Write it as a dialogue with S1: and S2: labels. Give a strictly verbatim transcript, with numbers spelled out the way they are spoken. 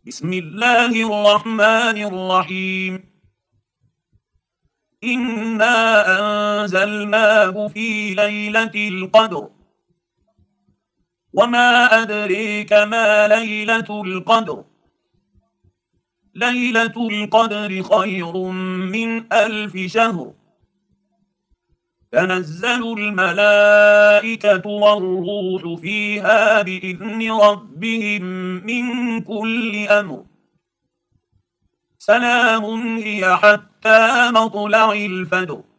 S1: بسم الله الرحمن الرحيم. إنا أنزلناه في ليلة القدر، وما أدريك ما ليلة القدر. ليلة القدر خير من ألف شهر. تنزل الملائكة والروح فيها بإذن ربهم من كل أمر. سلام هي حتى مطلع الفجر.